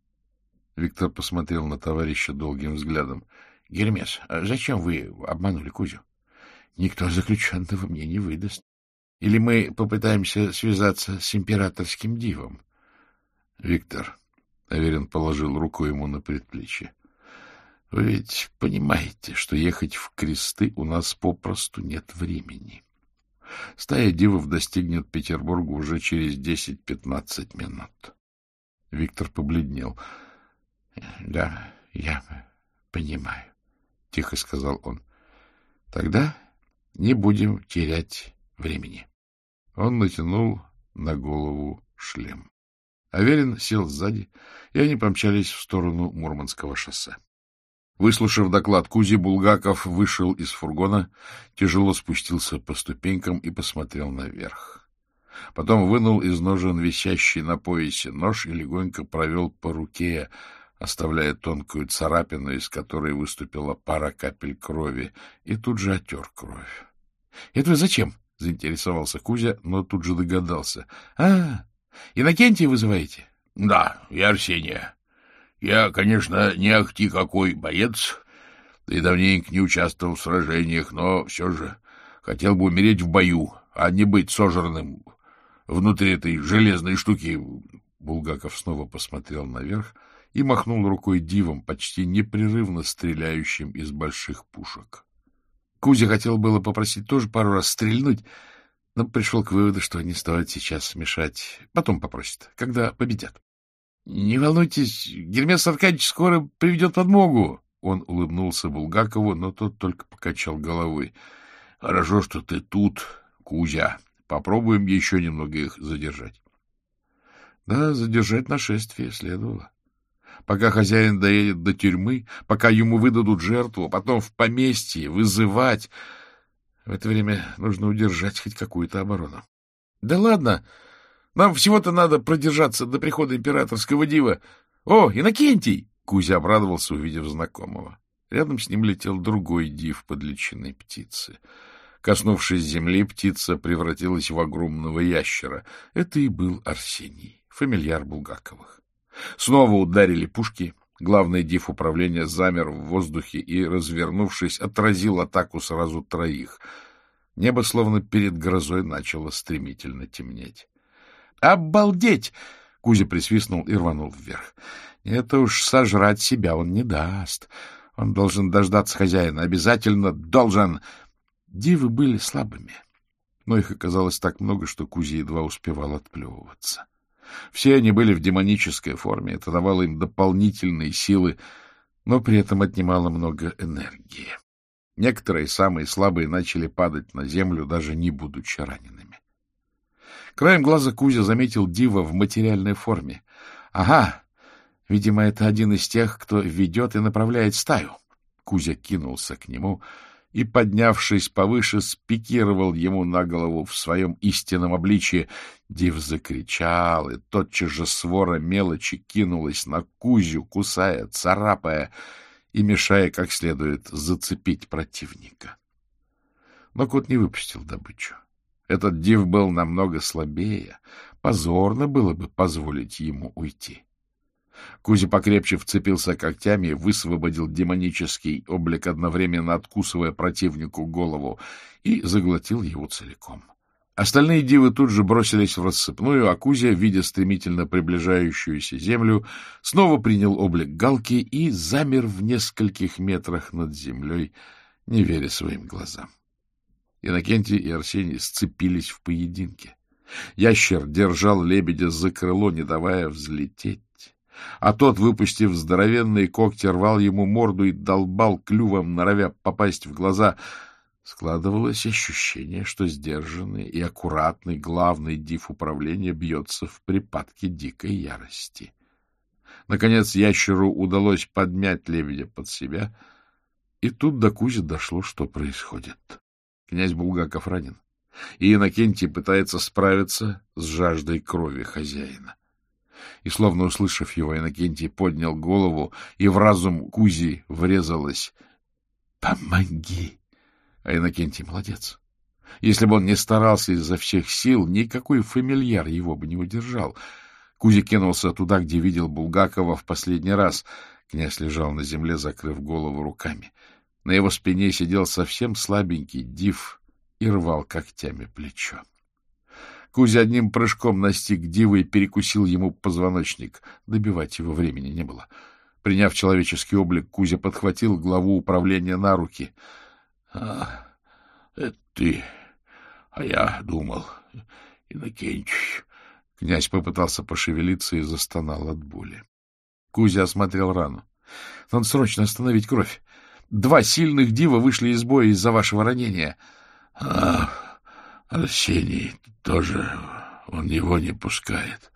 Виктор посмотрел на товарища долгим взглядом. — Гермес, а зачем вы обманули Кузю? Никто заключенного мне не выдаст. Или мы попытаемся связаться с императорским дивом? — Виктор, — Аверин положил руку ему на предплечье, — вы ведь понимаете, что ехать в кресты у нас попросту нет времени. Стая дивов достигнет Петербурга уже через десять-пятнадцать минут. Виктор побледнел. — Да, я понимаю, — тихо сказал он. — Тогда не будем терять времени. Он натянул на голову шлем. Аверин сел сзади, и они помчались в сторону Мурманского шоссе. Выслушав доклад Кузи, Булгаков вышел из фургона, тяжело спустился по ступенькам и посмотрел наверх. Потом вынул из ножен висящий на поясе нож и легонько провел по руке, оставляя тонкую царапину, из которой выступила пара капель крови, и тут же отер кровь. — Это вы зачем? — заинтересовался Кузя, но тут же догадался. — А, Иннокентия вызываете? — Да, я Арсения. Я, конечно, не ахти какой боец, и давненько не участвовал в сражениях, но все же хотел бы умереть в бою, а не быть сожранным внутри этой железной штуки. Булгаков снова посмотрел наверх и махнул рукой дивом, почти непрерывно стреляющим из больших пушек. Кузя хотел было попросить тоже пару раз стрельнуть, но пришел к выводу, что не стоит сейчас мешать. Потом попросит, когда победят. — Не волнуйтесь, Гермес Аркадьевич скоро приведет подмогу. Он улыбнулся Булгакову, но тот только покачал головой. — Хорошо, что ты тут, Кузя. Попробуем еще немного их задержать. Да, задержать нашествие следовало. Пока хозяин доедет до тюрьмы, пока ему выдадут жертву, потом в поместье вызывать. В это время нужно удержать хоть какую-то оборону. Да ладно, нам всего-то надо продержаться до прихода императорского дива. О, Иннокентий! Кузя обрадовался, увидев знакомого. Рядом с ним летел другой див под личиной птицы. Коснувшись земли, птица превратилась в огромного ящера. Это и был Арсений, фамильяр Булгаковых. Снова ударили пушки. Главный див управления замер в воздухе и, развернувшись, отразил атаку сразу троих. Небо, словно перед грозой, начало стремительно темнеть. «Обалдеть!» — Кузя присвистнул и рванул вверх. «Это уж сожрать себя он не даст. Он должен дождаться хозяина. Обязательно должен!» Дивы были слабыми, но их оказалось так много, что Кузя едва успевал отплевываться. Все они были в демонической форме, это давало им дополнительные силы, но при этом отнимало много энергии. Некоторые, самые слабые, начали падать на землю, даже не будучи ранеными. Краем глаза Кузя заметил дива в материальной форме. Ага, видимо, это один из тех, кто ведет и направляет стаю. Кузя кинулся к нему и, поднявшись повыше, спикировал ему на голову в своем истинном обличии. Див закричал, и тотчас же свора мелочи кинулась на Кузю, кусая, царапая и мешая как следует зацепить противника. Но кот не выпустил добычу. Этот див был намного слабее. Позорно было бы позволить ему уйти. Кузя покрепче вцепился когтями и высвободил демонический облик, одновременно откусывая противнику голову, и заглотил его целиком. Остальные дивы тут же бросились в рассыпную, а Кузя, видя стремительно приближающуюся землю, снова принял облик галки и замер в нескольких метрах над землей, не веря своим глазам. Иннокентий и Арсений сцепились в поединке. Ящер держал лебедя за крыло, не давая взлететь, а тот, выпустив здоровенные когти, рвал ему морду и долбал клювом, норовя попасть в глаза. Складывалось ощущение, что сдержанный и аккуратный главный див управления бьется в припадке дикой ярости. Наконец ящеру удалось подмять лебедя под себя, и тут до Кузи дошло, что происходит. Князь Булгаков ранен, и Иннокентий пытается справиться с жаждой крови хозяина. И, словно услышав его, Иннокентий поднял голову, и в разум Кузи врезалось «Помоги!». А Иннокентий молодец. Если бы он не старался изо всех сил, никакой фамильяр его бы не удержал. Кузя кинулся туда, где видел Булгакова в последний раз. Князь лежал на земле, закрыв голову руками. На его спине сидел совсем слабенький див и рвал когтями плечо. Кузя одним прыжком настиг дива и перекусил ему позвоночник. Добивать его времени не было. Приняв человеческий облик, Кузя подхватил главу управления на руки. — А, это ты. А я думал, Иннокентий. Князь попытался пошевелиться и застонал от боли. Кузя осмотрел рану. — Надо срочно остановить кровь. Два сильных дива вышли из боя из-за вашего ранения. — А, Арсений тоже, он его не пускает.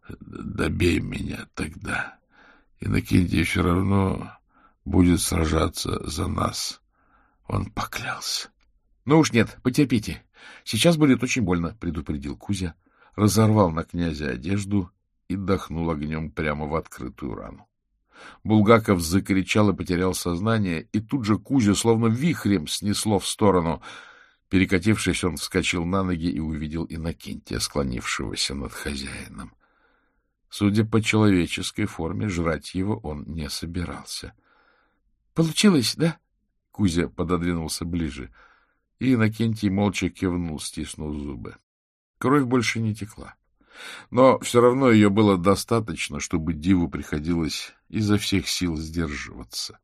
Добей меня тогда. Иннокентий все равно будет сражаться за нас. Он поклялся. — Ну уж нет, потерпите. Сейчас будет очень больно, — предупредил Кузя, разорвал на князя одежду и дохнул огнем прямо в открытую рану. Булгаков закричал и потерял сознание, и тут же Кузю словно вихрем снесло в сторону. Перекатившись, он вскочил на ноги и увидел Иннокентия, склонившегося над хозяином. Судя по человеческой форме, жрать его он не собирался. — Получилось, да? Кузя пододвинулся ближе, и Иннокентий молча кивнул, стиснув зубы. Кровь больше не текла. Но все равно ее было достаточно, чтобы диву приходилось изо всех сил сдерживаться.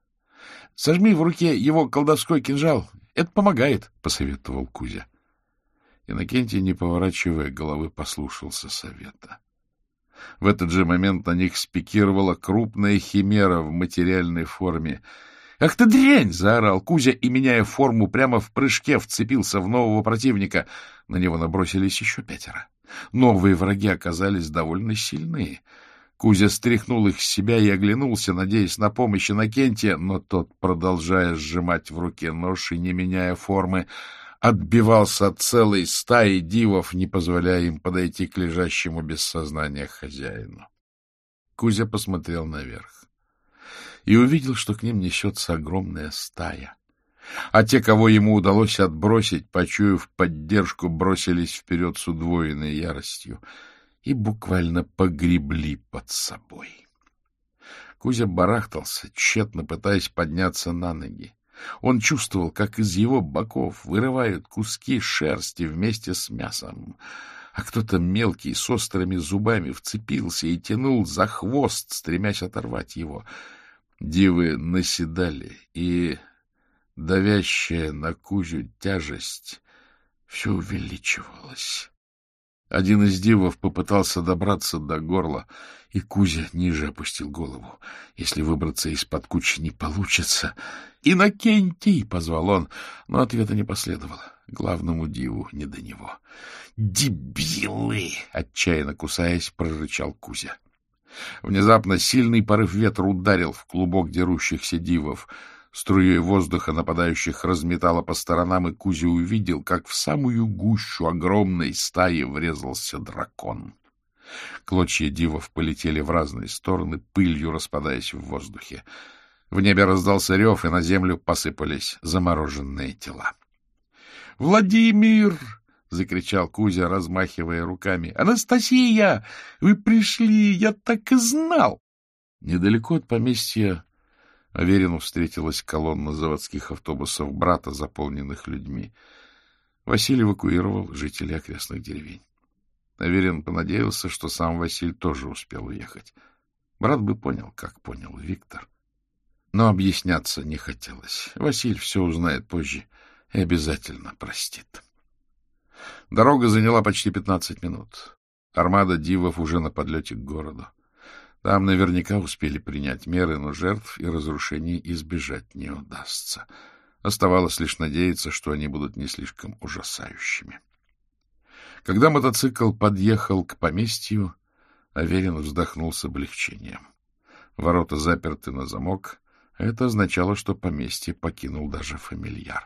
— Сожми в руке его колдовской кинжал. Это помогает, — посоветовал Кузя. Иннокентий, не поворачивая головы, послушался совета. В этот же момент на них спикировала крупная химера в материальной форме. «Ах ты дрянь!» — заорал Кузя и, меняя форму, прямо в прыжке вцепился в нового противника. На него набросились еще пятеро. Новые враги оказались довольно сильны. Кузя стряхнул их с себя и оглянулся, надеясь на помощь Иннокентия, но тот, продолжая сжимать в руке нож и не меняя формы, отбивался от целой стаи дивов, не позволяя им подойти к лежащему без сознания хозяину. Кузя посмотрел наверх и увидел, что к ним несется огромная стая. А те, кого ему удалось отбросить, почуяв поддержку, бросились вперед с удвоенной яростью и буквально погребли под собой. Кузя барахтался, тщетно пытаясь подняться на ноги. Он чувствовал, как из его боков вырывают куски шерсти вместе с мясом, а кто-то мелкий с острыми зубами вцепился и тянул за хвост, стремясь оторвать его. Дивы наседали, и давящая на Кузю тяжесть все увеличивалась. Один из дивов попытался добраться до горла, и Кузя ниже опустил голову. Если выбраться из-под кучи не получится... «Иннокентий!» — позвал он, но ответа не последовало. Главному диву не до него. «Дебилы!» — отчаянно кусаясь, прорычал Кузя. Внезапно сильный порыв ветра ударил в клубок дерущихся дивов. Струей воздуха нападающих разметало по сторонам, и Кузя увидел, как в самую гущу огромной стаи врезался дракон. Клочья дивов полетели в разные стороны, пылью распадаясь в воздухе. В небе раздался рев, и на землю посыпались замороженные тела. «Владимир!» — закричал Кузя, размахивая руками. «Анастасия! Вы пришли! Я так и знал!» Недалеко от поместья Аверину встретилась колонна заводских автобусов брата, заполненных людьми. Василий эвакуировал жителей окрестных деревень. Аверин понадеялся, что сам Василь тоже успел уехать. Брат бы понял, как понял Виктор. Но объясняться не хотелось. Василь все узнает позже и обязательно простит. Дорога заняла почти пятнадцать минут. Армада дивов уже на подлете к городу. Там наверняка успели принять меры, но жертв и разрушений избежать не удастся. Оставалось лишь надеяться, что они будут не слишком ужасающими. Когда мотоцикл подъехал к поместью, Аверин вздохнул с облегчением. Ворота заперты на замок. Это означало, что поместье покинул даже фамильяр.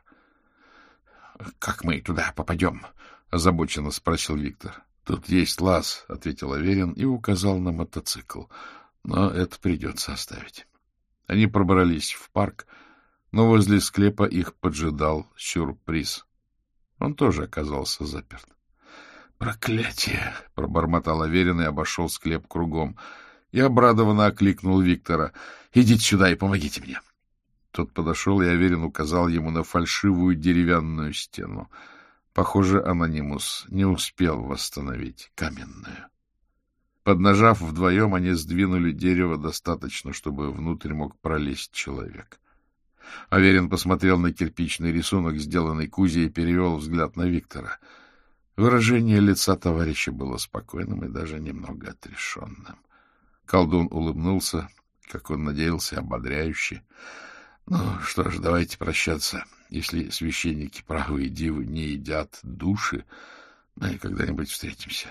— Как мы туда попадем? — озабоченно спросил Виктор. — Тут есть лаз, — ответил Аверин и указал на мотоцикл. Но это придется оставить. Они пробрались в парк, но возле склепа их поджидал сюрприз. Он тоже оказался заперт. — Проклятие! — пробормотал Аверин и обошел склеп кругом. И обрадованно окликнул Виктора. — Идите сюда и помогите мне. Тот подошел, и Аверин указал ему на фальшивую деревянную стену. Похоже, анонимус не успел восстановить каменную. Поднажав вдвоем, они сдвинули дерево достаточно, чтобы внутрь мог пролезть человек. Аверин посмотрел на кирпичный рисунок, сделанный Кузей, и перевел взгляд на Виктора. Выражение лица товарища было спокойным и даже немного отрешенным. Колдун улыбнулся, как он надеялся, ободряюще. — Ну что ж, давайте прощаться. Если священники правы и дивы не едят души, мы когда-нибудь встретимся.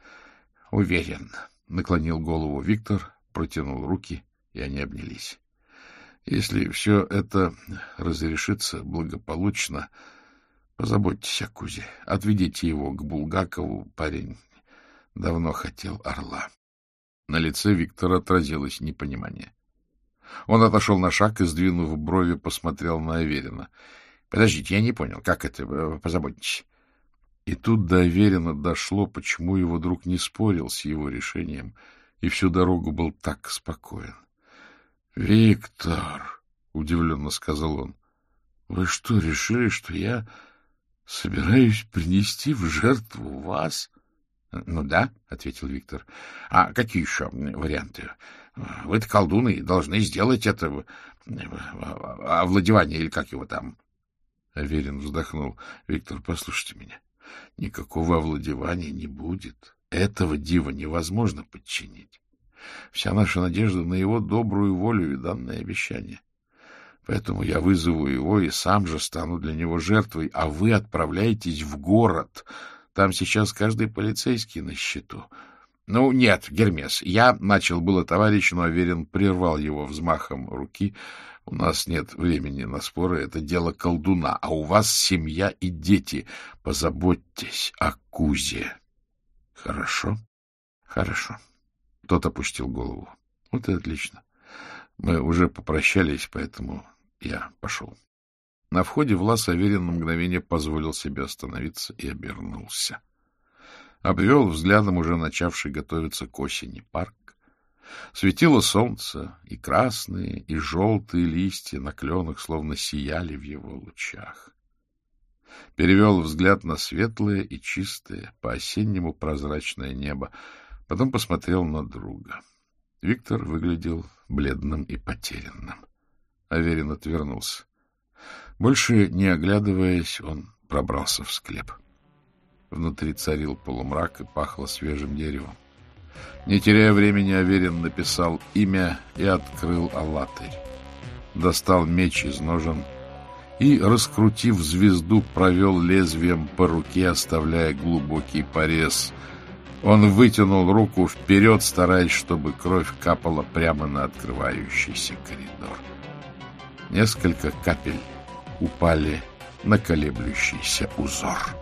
— Уверен, — наклонил голову Виктор, протянул руки, и они обнялись. — Если все это разрешится благополучно, позаботьтесь о Кузе. Отведите его к Булгакову, парень давно хотел орла. На лице Виктора отразилось непонимание. Он отошел на шаг и, сдвинув брови, посмотрел на Аверина. — Подождите, я не понял, как это позаботитесь? И тут до Аверина дошло, почему его друг не спорил с его решением и всю дорогу был так спокоен. — Виктор, — удивленно сказал он, — вы что, решили, что я собираюсь принести в жертву вас? — Ну да, — ответил Виктор. — А какие еще варианты? Вы-то колдуны и должны сделать это овладевание, или как его там. Аверин вздохнул. — Виктор, послушайте меня. Никакого овладевания не будет. Этого дива невозможно подчинить. Вся наша надежда на его добрую волю и данное обещание. Поэтому я вызову его и сам же стану для него жертвой, а вы отправляетесь в город. Там сейчас каждый полицейский на счету. — Ну, нет, Гермес, я начал было товарищ, но Аверин прервал его взмахом руки. — У нас нет времени на споры, это дело колдуна, а у вас семья и дети. Позаботьтесь о Кузе. — Хорошо, хорошо. Тот опустил голову. — Вот и отлично. Мы уже попрощались, поэтому я пошел. На входе в лаз Аверин на мгновение позволил себе остановиться и обернулся. Обвел взглядом уже начавший готовиться к осени парк. Светило солнце, и красные, и желтые листья на кленах словно сияли в его лучах. Перевел взгляд на светлое и чистое, по-осеннему прозрачное небо, потом посмотрел на друга. Виктор выглядел бледным и потерянным. Аверин отвернулся. Больше не оглядываясь, он пробрался в склеп. Внутри царил полумрак и пахло свежим деревом. Не теряя времени, Аверин написал имя и открыл аллатырь. Достал меч из ножен и, раскрутив звезду, провел лезвием по руке, оставляя глубокий порез. Он вытянул руку вперед, стараясь, чтобы кровь капала прямо на открывающийся коридор. Несколько капель упали на колеблющийся узор.